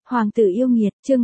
Hoàng tử yêu nghiệt, chương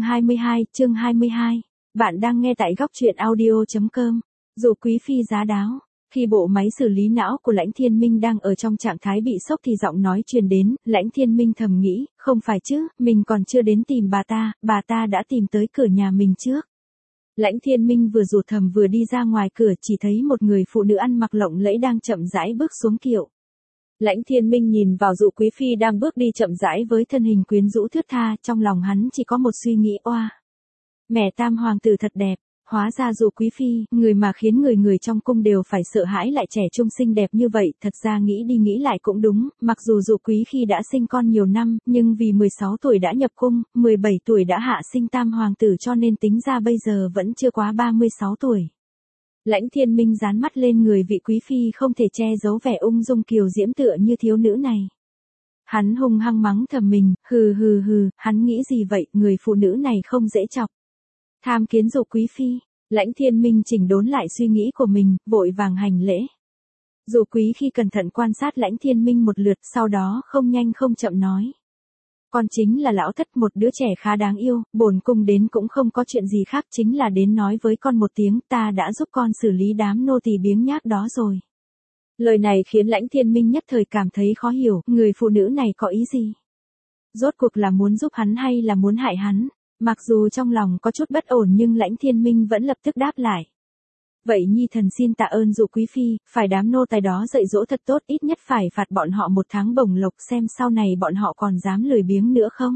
22. Bạn đang nghe tại góc truyện audio.com. Dù quý phi giá đáo, khi bộ máy xử lý não của Lãnh Thiên Minh đang ở trong trạng thái bị sốc thì giọng nói truyền đến, Lãnh Thiên Minh thầm nghĩ, không phải chứ, mình còn chưa đến tìm bà ta đã tìm tới cửa nhà mình trước. Lãnh Thiên Minh vừa rủ thầm vừa đi ra ngoài cửa chỉ thấy một người phụ nữ ăn mặc lộng lẫy đang chậm rãi bước xuống kiệu. Lãnh Thiên Minh nhìn vào Dụ Quý Phi đang bước đi chậm rãi với thân hình quyến rũ thướt tha, trong lòng hắn chỉ có một suy nghĩ oa. Mẹ Tam hoàng tử thật đẹp, hóa ra Dụ Quý Phi, người mà khiến người trong cung đều phải sợ hãi lại trẻ trung xinh đẹp như vậy, thật ra nghĩ đi nghĩ lại cũng đúng, mặc dù Dụ Quý Phi đã sinh con nhiều năm, nhưng vì 16 tuổi đã nhập cung, 17 tuổi đã hạ sinh Tam hoàng tử cho nên tính ra bây giờ vẫn chưa quá 36 tuổi. Lãnh Thiên Minh dán mắt lên người vị quý phi không thể che giấu vẻ ung dung kiều diễm tựa như thiếu nữ này. Hắn hung hăng mắng thầm mình, hừ, hắn nghĩ gì vậy, người phụ nữ này không dễ chọc. Tham kiến Dụ Quý Phi, Lãnh Thiên Minh chỉnh đốn lại suy nghĩ của mình, vội vàng hành lễ. Dụ Quý Phi cẩn thận quan sát Lãnh Thiên Minh một lượt, sau đó không nhanh không chậm nói. Con chính là lão thất, một đứa trẻ khá đáng yêu, bổn cung đến cũng không có chuyện gì khác, chính là đến nói với con một tiếng, ta đã giúp con xử lý đám nô tỳ biếng nhác đó rồi. Lời này khiến Lãnh Thiên Minh nhất thời cảm thấy khó hiểu, người phụ nữ này có ý gì? Rốt cuộc là muốn giúp hắn hay là muốn hại hắn? Mặc dù trong lòng có chút bất ổn nhưng Lãnh Thiên Minh vẫn lập tức đáp lại. Vậy nhi thần xin tạ ơn Dụ Quý Phi, phải đám nô tài đó dạy dỗ thật tốt, ít nhất phải phạt bọn họ 1 tháng bổng lộc, xem sau này bọn họ còn dám lười biếng nữa không.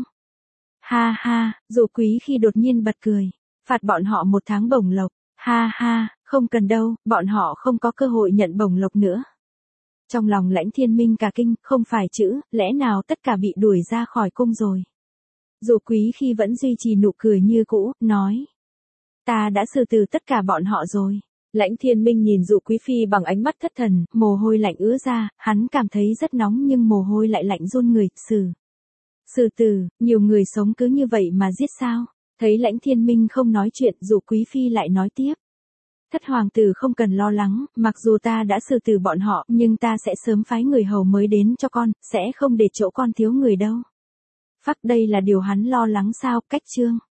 Ha, Dụ Quý Phi đột nhiên bật cười. Phạt bọn họ 1 tháng bổng lộc, ha, không cần đâu, bọn họ không có cơ hội nhận bổng lộc nữa. Trong lòng Lãnh Thiên Minh cả kinh, không phải chữ, lẽ nào tất cả bị đuổi ra khỏi cung rồi. Dụ Quý Phi vẫn duy trì nụ cười như cũ, nói. Ta đã xử từ tất cả bọn họ rồi. Lãnh Thiên Minh nhìn Dụ Quý Phi bằng ánh mắt thất thần, mồ hôi lạnh ứa ra, hắn cảm thấy rất nóng nhưng mồ hôi lại lạnh run người, xử tử, nhiều người sống cứ như vậy mà giết sao? Thấy Lãnh Thiên Minh không nói chuyện, Dụ Quý Phi lại nói tiếp. Thất hoàng tử không cần lo lắng, mặc dù ta đã xử tử bọn họ, nhưng ta sẽ sớm phái người hầu mới đến cho con, sẽ không để chỗ con thiếu người đâu. Phắc đây là điều hắn lo lắng sao, cách chương.